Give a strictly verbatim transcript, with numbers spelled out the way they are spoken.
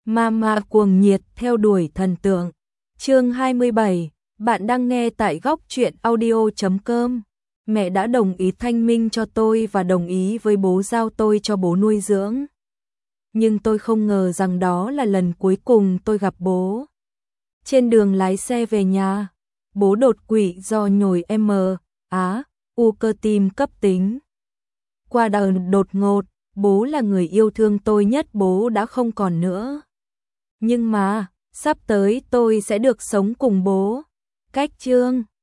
Mama cuồng nhiệt theo đuổi thần tượng. Chương hai mươi bảy, bạn đang nghe tại góc truyện audio chấm com. Mẹ đã đồng ý thanh minh cho tôi và đồng ý với bố giao tôi cho bố nuôi dưỡng. Nhưng tôi không ngờ rằng đó là lần cuối cùng tôi gặp bố. Trên đường lái xe về nhà, bố đột quỵ do nhồi M, Á, u cơ tim cấp tính. Qua đời đột ngột, bố là người yêu thương tôi nhất, bố đã không còn nữa. Nhưng mà, sắp tới tôi sẽ được sống cùng bố. Cách chương